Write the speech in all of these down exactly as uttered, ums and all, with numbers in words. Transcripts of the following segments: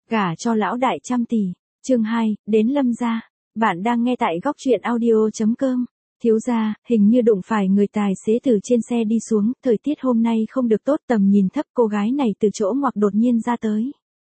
Gả cho lão đại trăm tỷ. Chương hai, đến Lâm gia. Bạn đang nghe tại góc truyện audio chấm com. Thiếu gia, hình như đụng phải người tài xế từ trên xe đi xuống, thời tiết hôm nay không được tốt, tầm nhìn thấp, cô gái này từ chỗ ngoặc đột nhiên ra tới.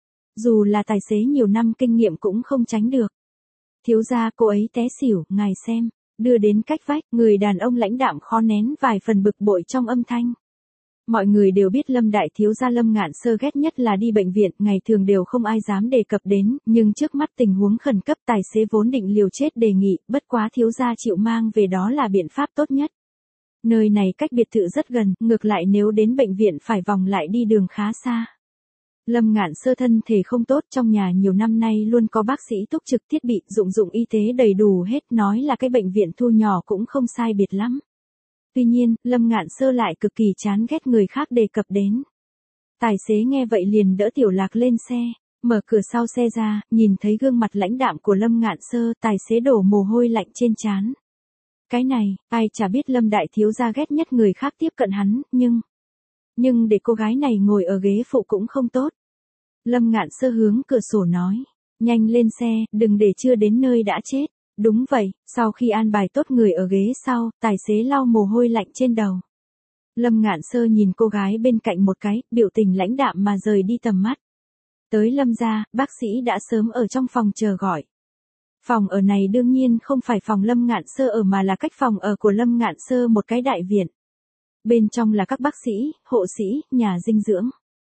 Dù là tài xế nhiều năm kinh nghiệm cũng không tránh được. Thiếu gia, cô ấy té xỉu, ngài xem. Đưa đến cách vách, người đàn ông lãnh đạm khó nén vài phần bực bội trong âm thanh. Mọi người đều biết Lâm đại thiếu gia Lâm Ngạn Sơ ghét nhất là đi bệnh viện, ngày thường đều không ai dám đề cập đến, nhưng trước mắt tình huống khẩn cấp, tài xế vốn định liều chết đề nghị, bất quá thiếu gia chịu mang về đó là biện pháp tốt nhất. Nơi này cách biệt thự rất gần, ngược lại nếu đến bệnh viện phải vòng lại đi đường khá xa. Lâm Ngạn Sơ thân thể không tốt, trong nhà nhiều năm nay luôn có bác sĩ túc trực, thiết bị, dụng dụng y tế đầy đủ hết, nói là cái bệnh viện thu nhỏ cũng không sai biệt lắm. Tuy nhiên, Lâm Ngạn Sơ lại cực kỳ chán ghét người khác đề cập đến. Tài xế nghe vậy liền đỡ Tiểu Lạc lên xe, mở cửa sau xe ra, nhìn thấy gương mặt lãnh đạm của Lâm Ngạn Sơ, tài xế đổ mồ hôi lạnh trên trán. Cái này, ai chả biết Lâm đại thiếu gia ghét nhất người khác tiếp cận hắn, nhưng... Nhưng để cô gái này ngồi ở ghế phụ cũng không tốt. Lâm Ngạn Sơ hướng cửa sổ nói, nhanh lên xe, đừng để chưa đến nơi đã chết. Đúng vậy, sau khi an bài tốt người ở ghế sau, tài xế lau mồ hôi lạnh trên đầu. Lâm Ngạn Sơ nhìn cô gái bên cạnh một cái, biểu tình lãnh đạm mà rời đi tầm mắt. Tới Lâm gia, bác sĩ đã sớm ở trong phòng chờ gọi. Phòng ở này đương nhiên không phải phòng Lâm Ngạn Sơ ở mà là cách phòng ở của Lâm Ngạn Sơ một cái đại viện. Bên trong là các bác sĩ, hộ sĩ, nhà dinh dưỡng.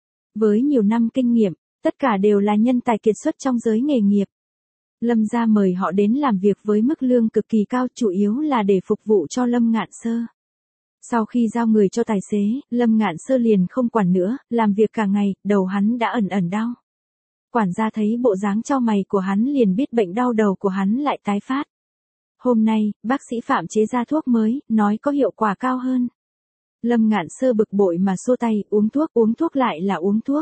Với nhiều năm kinh nghiệm, tất cả đều là nhân tài kiệt xuất trong giới nghề nghiệp. Lâm gia mời họ đến làm việc với mức lương cực kỳ cao, chủ yếu là để phục vụ cho Lâm Ngạn Sơ. Sau khi giao người cho tài xế, Lâm Ngạn Sơ liền không quản nữa, làm việc cả ngày, đầu hắn đã ẩn ẩn đau. Quản gia thấy bộ dáng chau mày của hắn liền biết bệnh đau đầu của hắn lại tái phát. Hôm nay, bác sĩ Phạm chế ra thuốc mới, nói có hiệu quả cao hơn. Lâm Ngạn Sơ bực bội mà xua tay, uống thuốc, uống thuốc lại là uống thuốc.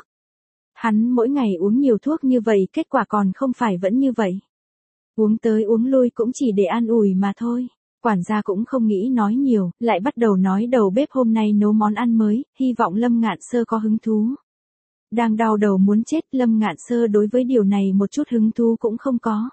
Hắn mỗi ngày uống nhiều thuốc như vậy, kết quả còn không phải vẫn như vậy. Uống tới uống lui cũng chỉ để an ủi mà thôi. Quản gia cũng không nghĩ nói nhiều, lại bắt đầu nói đầu bếp hôm nay nấu món ăn mới, hy vọng Lâm Ngạn Sơ có hứng thú. Đang đau đầu muốn chết, Lâm Ngạn Sơ đối với điều này một chút hứng thú cũng không có.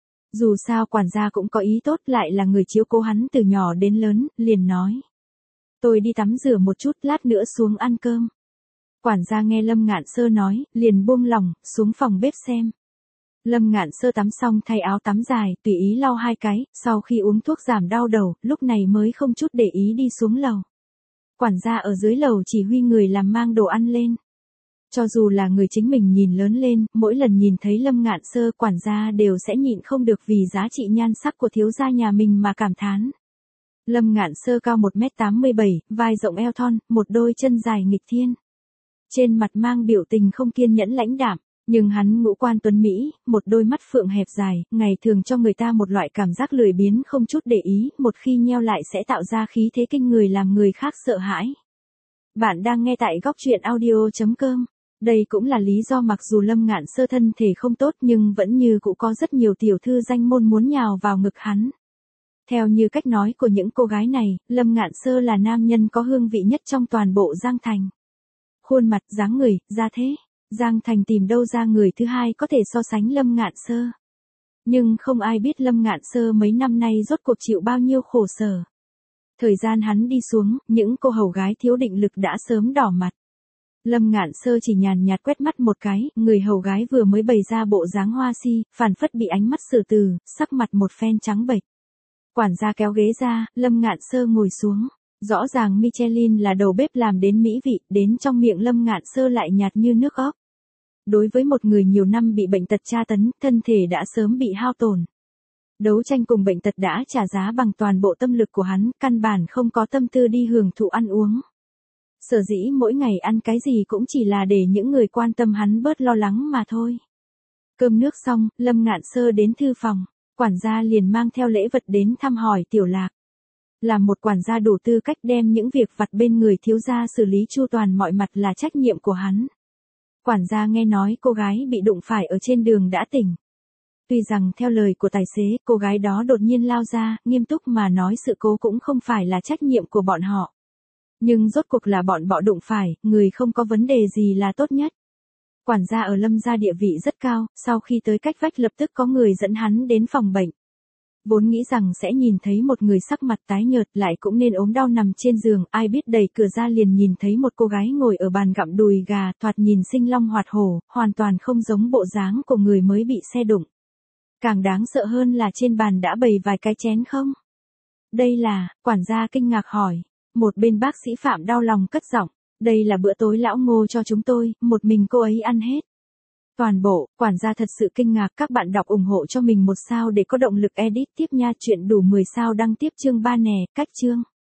Dù sao quản gia cũng có ý tốt, lại là người chiếu cố hắn từ nhỏ đến lớn, liền nói. Tôi đi tắm rửa một chút, lát nữa xuống ăn cơm. Quản gia nghe Lâm Ngạn Sơ nói, liền buông lỏng, xuống phòng bếp xem. Lâm Ngạn Sơ tắm xong thay áo tắm dài, tùy ý lau hai cái, sau khi uống thuốc giảm đau đầu, lúc này mới không chút để ý đi xuống lầu. Quản gia ở dưới lầu chỉ huy người làm mang đồ ăn lên. Cho dù là người chính mình nhìn lớn lên, mỗi lần nhìn thấy Lâm Ngạn Sơ, quản gia đều sẽ nhịn không được vì giá trị nhan sắc của thiếu gia nhà mình mà cảm thán. Lâm Ngạn Sơ cao một mét tám mươi bảy, vai rộng eo thon, một đôi chân dài nghịch thiên. Trên mặt mang biểu tình không kiên nhẫn lãnh đạm, nhưng hắn ngũ quan tuấn Mỹ, một đôi mắt phượng hẹp dài, ngày thường cho người ta một loại cảm giác lười biếng không chút để ý, một khi nheo lại sẽ tạo ra khí thế kinh người làm người khác sợ hãi. Bạn đang nghe tại góc truyện audio chấm com. Đây cũng là lý do mặc dù Lâm Ngạn Sơ thân thể không tốt nhưng vẫn như cũng có rất nhiều tiểu thư danh môn muốn nhào vào ngực hắn. Theo như cách nói của những cô gái này, Lâm Ngạn Sơ là nam nhân có hương vị nhất trong toàn bộ Giang Thành. Khuôn mặt, dáng người, gia thế, Giang Thành tìm đâu ra người thứ hai có thể so sánh Lâm Ngạn Sơ. Nhưng không ai biết Lâm Ngạn Sơ mấy năm nay rốt cuộc chịu bao nhiêu khổ sở. Thời gian hắn đi xuống, những cô hầu gái thiếu định lực đã sớm đỏ mặt. Lâm Ngạn Sơ chỉ nhàn nhạt quét mắt một cái, người hầu gái vừa mới bày ra bộ dáng hoa si, phản phất bị ánh mắt sử từ, sắc mặt một phen trắng bệch. Quản gia kéo ghế ra, Lâm Ngạn Sơ ngồi xuống. Rõ ràng Michelin là đầu bếp làm đến mỹ vị, đến trong miệng Lâm Ngạn Sơ lại nhạt như nước óc. Đối với một người nhiều năm bị bệnh tật tra tấn, thân thể đã sớm bị hao tổn. Đấu tranh cùng bệnh tật đã trả giá bằng toàn bộ tâm lực của hắn, căn bản không có tâm tư đi hưởng thụ ăn uống. Sở dĩ mỗi ngày ăn cái gì cũng chỉ là để những người quan tâm hắn bớt lo lắng mà thôi. Cơm nước xong, Lâm Ngạn Sơ đến thư phòng, quản gia liền mang theo lễ vật đến thăm hỏi Tiểu Lạc. Làm một quản gia đủ tư cách đem những việc vặt bên người thiếu gia xử lý chu toàn mọi mặt là trách nhiệm của hắn. Quản gia nghe nói cô gái bị đụng phải ở trên đường đã tỉnh. Tuy rằng theo lời của tài xế, cô gái đó đột nhiên lao ra, nghiêm túc mà nói sự cố cũng không phải là trách nhiệm của bọn họ. Nhưng rốt cuộc là bọn bọ đụng phải, người không có vấn đề gì là tốt nhất. Quản gia ở Lâm gia địa vị rất cao, sau khi tới cách vách lập tức có người dẫn hắn đến phòng bệnh. Vốn nghĩ rằng sẽ nhìn thấy một người sắc mặt tái nhợt lại cũng nên ốm đau nằm trên giường, ai biết đẩy cửa ra liền nhìn thấy một cô gái ngồi ở bàn gặm đùi gà, thoạt nhìn sinh long hoạt hổ, hoàn toàn không giống bộ dáng của người mới bị xe đụng. Càng đáng sợ hơn là trên bàn đã bày vài cái chén không. Đây là, quản gia kinh ngạc hỏi. Một bên bác sĩ Phạm đau lòng cất giọng, đây là bữa tối lão Ngô cho chúng tôi, một mình cô ấy ăn hết. Toàn bộ, quản gia thật sự kinh ngạc, các bạn đọc ủng hộ cho mình một sao để có động lực edit tiếp nha, chuyện đủ mười sao đăng tiếp chương ba nè, cách chương.